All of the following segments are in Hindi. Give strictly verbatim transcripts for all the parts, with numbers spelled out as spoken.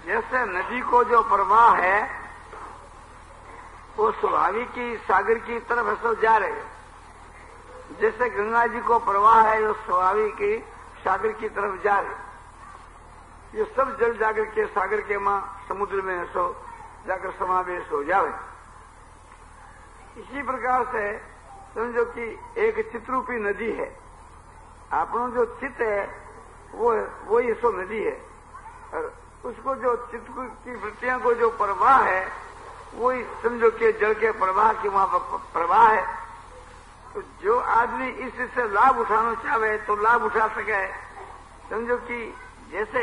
जैसे नदी को जो प्रवाह है वो स्वाभाविक ही सागर की तरफ ऐसा जा रहे हैं। जैसे गंगा जी को प्रवाह है वो स्वाभाविक ही सागर की तरफ जा रहे। ये सब जल जाकर के सागर के मां समुद्र में ऐसो जाकर समावेश हो जावे। इसी प्रकार से समझो कि एक चित्रूपी नदी है। आपनो जो चित्त है वो वो ही सो नदी है, और उसको जो चित्त की वृत्तियां को जो प्रवाह है वो ही समझो कि जल के प्रवाह की वहां पर प्रवाह है। तो जो आदमी इससे लाभ उठाना चाहे तो लाभ उठा सके। समझो कि जैसे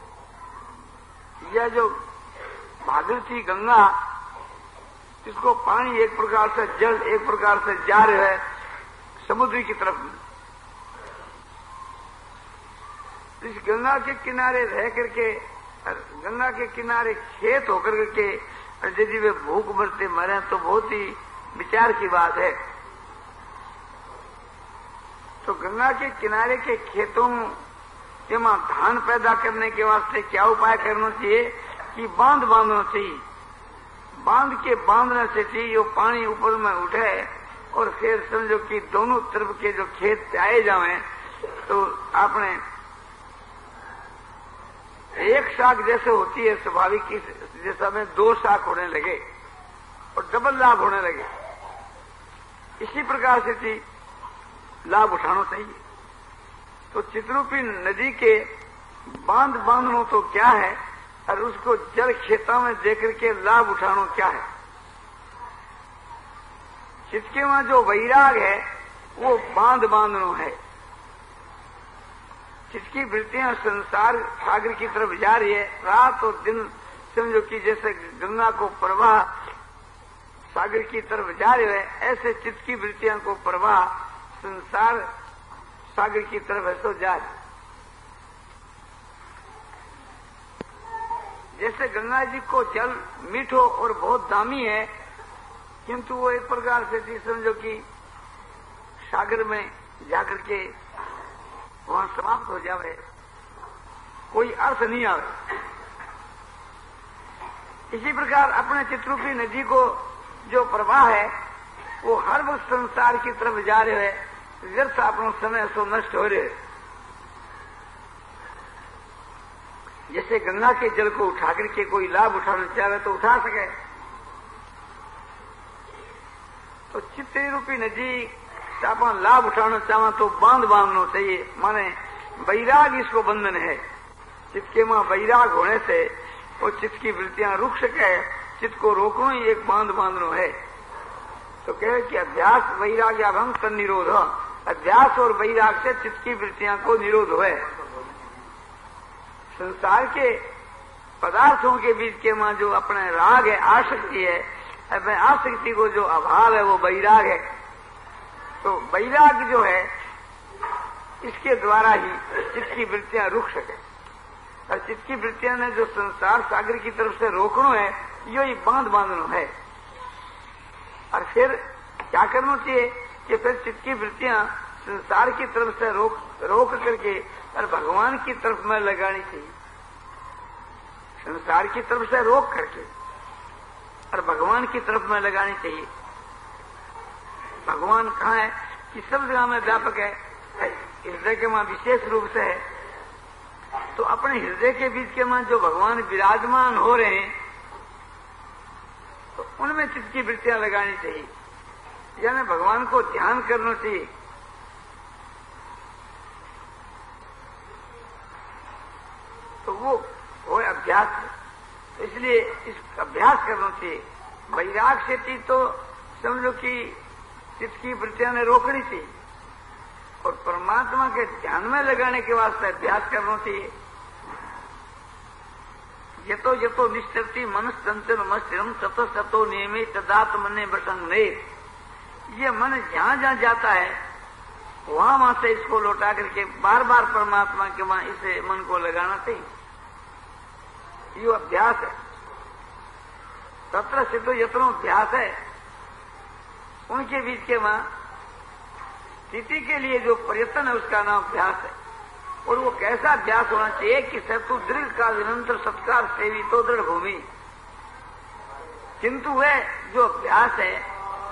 यह जो भागीरथी गंगा, इसको पानी एक प्रकार से जल एक प्रकार से जा रहा है समुद्र की तरफ। इस गंगा के किनारे रह करके, गंगा के किनारे खेत होकर के यदि वे भूख मरते मरे तो बहुत ही विचार की बात है। तो गंगा के किनारे के खेतों के मां धान पैदा करने के वास्ते क्या उपाय करना चाहिए कि बांध बांधना चाहिए। बांध के बांधने से चाहिए वो पानी ऊपर में उठे और फिर समझो कि दोनों तरफ के जो खेत आए जावे तो आपने एक शाख जैसे होती है स्वाभाविक की, जैसा में दो शाख होने लगे और डबल लाभ होने लगे। इसी प्रकार से थी लाभ उठाना चाहिए। तो चित्रूपी नदी के बांध बांधना तो क्या है और उसको जल खेता में देकर के लाभ उठाना क्या है। चित्त के वहां जो वैराग है वो बांध बांधना है। जिसकी वृत्तियां संसार सागर की तरफ जा रही है, रात और दिन समझो कि जैसे गंगा को प्रवाह सागर की तरफ जा रहे है, ऐसे चित्त की वृत्तियां को प्रवाह संसार सागर की तरफ ऐसा जा रही। जैसे गंगा जी को जल मीठो और बहुत दामी है, किंतु वो एक प्रकार से थी समझो कि सागर में जाकर के वहां समाप्त हो जावे, कोई अर्थ नहीं आवे। इसी प्रकार अपने चित्रूपी नदी को जो प्रवाह है वो हर वक्त संसार की तरफ जा रहे है, व्यर्थ अपना समय सो नष्ट हो रहे। जैसे गंगा के जल को उठा करके कोई लाभ उठाना चाहे तो उठा सके। तो चित्त रूपी नदी अपन लाभ उठाना चाहे तो बांध बांधना चाहिए, माने वैराग इसको बंधन है। चित्त के मां वैराग होने से वो चित्त की वृत्तियां रुक सके, चित्त को रोकना ही एक बांध बांधना है। तो कहे कि अभ्यास वैराग्याभंग तन निरोध, अभ्यास और वैराग से चित्त की वृत्तियां को निरोध हुए। संसार के पदार्थों के बीच के मां जो अपने राग है, आसक्ति है, अपने आसक्ति को जो अभाव है वो वैराग है। तो वैराग जो है इसके द्वारा ही चित्त की वृत्तियां रुक सके, और चित्त की वृत्तियां ने जो संसार सागर की तरफ से रोकना है यही बांध बांधना है। और फिर क्या करना चाहिए कि फिर चित्त की वृत्तियां संसार की तरफ से रोक रोक करके और भगवान की तरफ में लगानी चाहिए। संसार की तरफ से रोक करके और भगवान की तरफ में लगानी चाहिए। भगवान कहाँ है कि सब जगह में व्यापक है, हृदय के मां विशेष रूप से है। तो अपने हृदय के बीच के मां जो भगवान विराजमान हो रहे हैं तो उनमें चित्त की वृत्तियां लगानी चाहिए, यानी भगवान को ध्यान करना चाहिए। तो वो वो अभ्यास है, इसलिए इस अभ्यास करना चाहिए। वैराग से थी तो समझो कि चित्त की वृत्तियां ने रोकनी थी, और परमात्मा के ध्यान में लगाने के वास्ते अभ्यास करना चाहिए। यतो यतो निश्चरती मनस चंचल मस्तिरम ततो ततो नियमे तदात्मने बसंगे। ये मन जहां जहां जाता है वहां वहां से इसको लौटा करके बार बार परमात्मा के वहां इसे मन को लगाना चाहिए। ये अभ्यास है। तत्र से तो यत्नो अभ्यास है, उनके बीच के वहां स्थिति के लिए जो प्रयत्न है उसका नाम अभ्यास है। और वो कैसा अभ्यास होना चाहिए कि सतु दीर्घ काल निरंतर सत्कार सेवी तो दृढ़ भूमि। किंतु वह जो अभ्यास है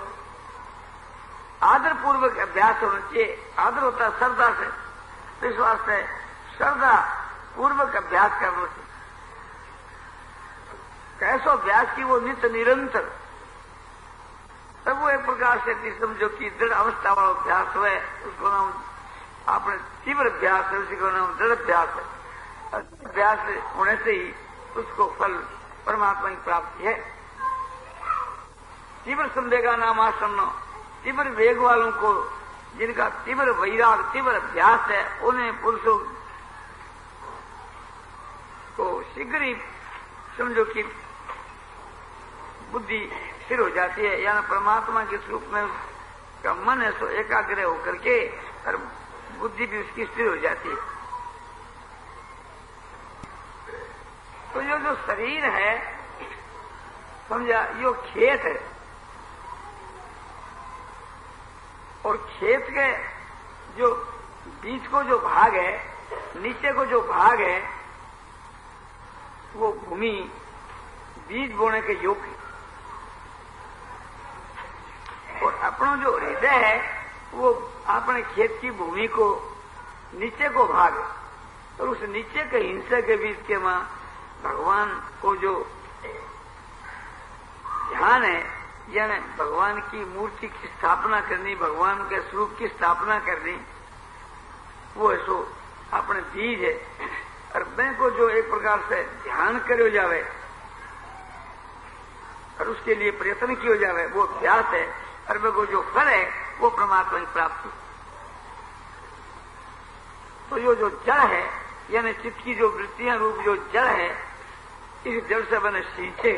आदर पूर्वक अभ्यास होना चाहिए। आदर होता है श्रद्धा से, विश्वास से, श्रद्धा पूर्वक अभ्यास करना चाहिए। कैसो अभ्यास की वो नित्य निरंतर, तब वो एक प्रकार से समझो कि दृढ़ अवस्था वाला अभ्यास हुए, उसको नाम आपने तीव्र अभ्यास है, उसी को नाम दृढ़ अभ्यास है। अभ्यास होने से ही उसको फल परमात्मा की प्राप्ति है। तीव्र संवेगा नाम आसन्न, तीव्र वेग वालों को, जिनका तीव्र वैराग तीव्र अभ्यास है, उन्हें पुरुषों को शीघ्र ही समझो कि बुद्धि स्थिर हो जाती है, यानी परमात्मा के स्वरूप में उसका मन है सो एकाग्र होकर के और बुद्धि भी उसकी स्थिर हो जाती है। तो ये जो शरीर है समझा, यो खेत है, और खेत के जो बीच को जो भाग है, नीचे को जो भाग है, वो भूमि बीज बोने के योग्य, और अपना जो हृदय है वो अपने खेत की भूमि को नीचे को भाग है, और उस नीचे के हिंसा के बीच के मां भगवान को जो ध्यान है, यानी भगवान की मूर्ति की स्थापना करनी, भगवान के स्वरूप की स्थापना करनी, वो ऐसो अपने बीज है। और मैं को जो एक प्रकार से ध्यान करो जावे और उसके लिए प्रयत्न किया जावे, वो अभ्यास है। और मैं को जो फल है वो परमात्मा की प्राप्ति। तो यो जो जड़ है, यानी चित्त की जो वृत्तियां रूप जो जड़ है, इस जड़ से बने सींचे।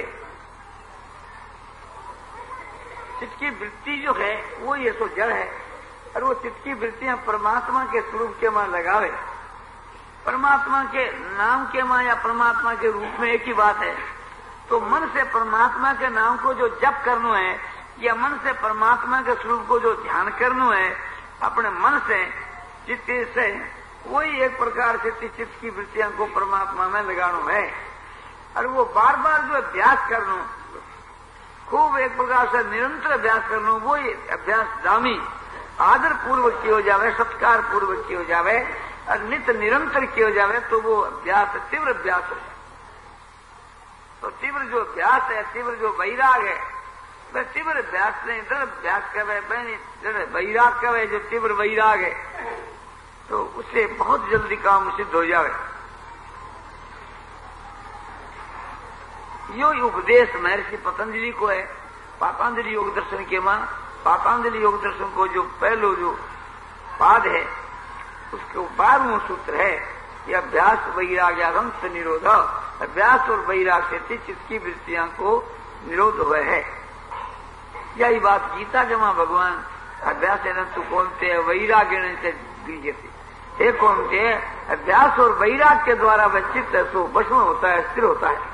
चित्त की वृत्ति जो है वो ये सो जड़ है, और वो चित्त की वृत्तियां परमात्मा के स्वरूप के मां लगावे। परमात्मा के नाम के मां या परमात्मा के रूप में एक ही बात है। तो मन से परमात्मा के नाम को जो जप करना है, या मन से परमात्मा के स्वरूप को जो ध्यान करना है, अपने मन से चित्त से, वही एक प्रकार से चित्त की वृत्तियों को परमात्मा में लगाना है। और वो बार बार जो अभ्यास करना, खूब एक प्रकार से निरंतर अभ्यास करना, वो अभ्यास दामी आदर पूर्वक किया जावे, सत्कार पूर्वक किया जावे, और नित्य निरंतर किया जावे, तो वो अभ्यास तीव्र अभ्यास है। तो तीव्र जो अभ्यास है, तीव्र जो वैराग है, वह तीव्र अभ्यास नहीं, दृढ़ अभ्यास कवे, दृढ़ वैराग कवे, जो तीव्र वैराग है, तो उससे बहुत जल्दी काम सिद्ध हो जावे। यो उपदेश महर्षि पतंजलि को है पातंजलि योग दर्शन के मां। पातंजलि योग दर्शन को जो पहलो जो पाद है, उसके बारहवां सूत्र है कि अभ्यास वैराग्यागंत निरोध। अभ्यास और वैराग से चित्त की वृत्तियां को निरोध हुए है। यही बात गीता जमा भगवान अभ्यास तू कौनते वैराग्य से गृह्यते। हे कौनते, अभ्यास और वैराग के द्वारा वह चित्त सो भस्म होता है, स्थिर होता है।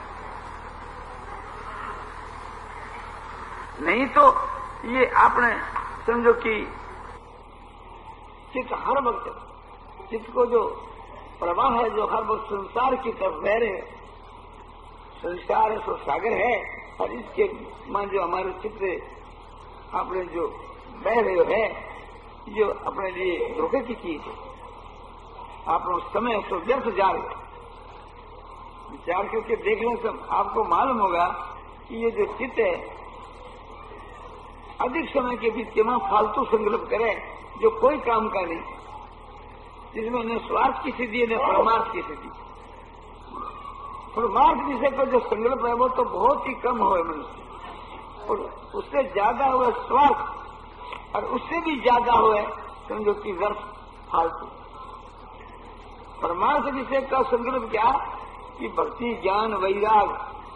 नहीं तो ये आपने समझो कि चित्त हर वक्त, चित्त को जो प्रवाह है, जो हर वक्त संसार की तरफ बह रहे, संसार है सो सागर है, और इसके मान जो हमारे चित्त आपने जो बह रहे है, जो अपने लिए धोखे की चीज है, आपने समय सो व्यर्थ जा रहे। विचार करके देख लें तो आपको मालूम होगा कि ये जो चित्त है अधिक समय के बीच के मां फालतू संकल्प करे, जो कोई काम का नहीं, जिसमें न स्वार्थ की सिद्धि न परमार्थ की सिद्धि। परमार्थ विषय का जो संकल्प है वो तो बहुत ही कम हो मनुष्य, और उससे ज्यादा हुआ स्वार्थ, और उससे भी ज्यादा हुआ समझो कि व्यर्थ फालतू। परमार्थ विषय का संकल्प क्या कि भक्ति ज्ञान वैराग,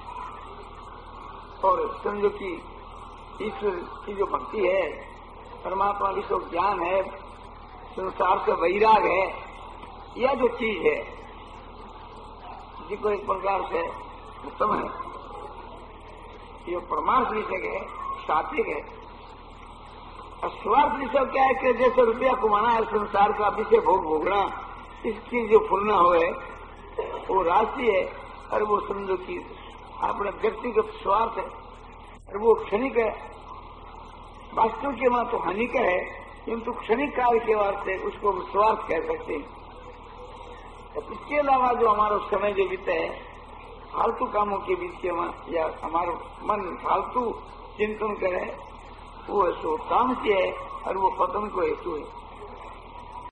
और समझो कि ईश्वर की जो भक्ति है, परमात्मा की जो ज्ञान है, संसार से वैराग है, यह जो चीज है जिसको एक प्रकार से उत्तम है, ये परमार्थ विषय है, सात्विक है। और स्वार्थ विषय क्या है कि जैसे रुपया कमाना है, संसार का विषय भोग भोगना, इसकी जो फुलना हो है वो राशि है, और वो समझो कि अपना व्यक्तिगत स्वार्थ है, और वो क्षणिक है। वास्तव के वहां तो हानि का है, किंतु क्षणिक काल के वास्ते उसको स्वार्थ कह सकते हैं। तो इसके अलावा जो हमारा समय जो बीता है फालतू कामों के बीच के वहां, या हमारा मन फालतू चिंतन करे, वो सो काम से है और वो पतन को हेतु है।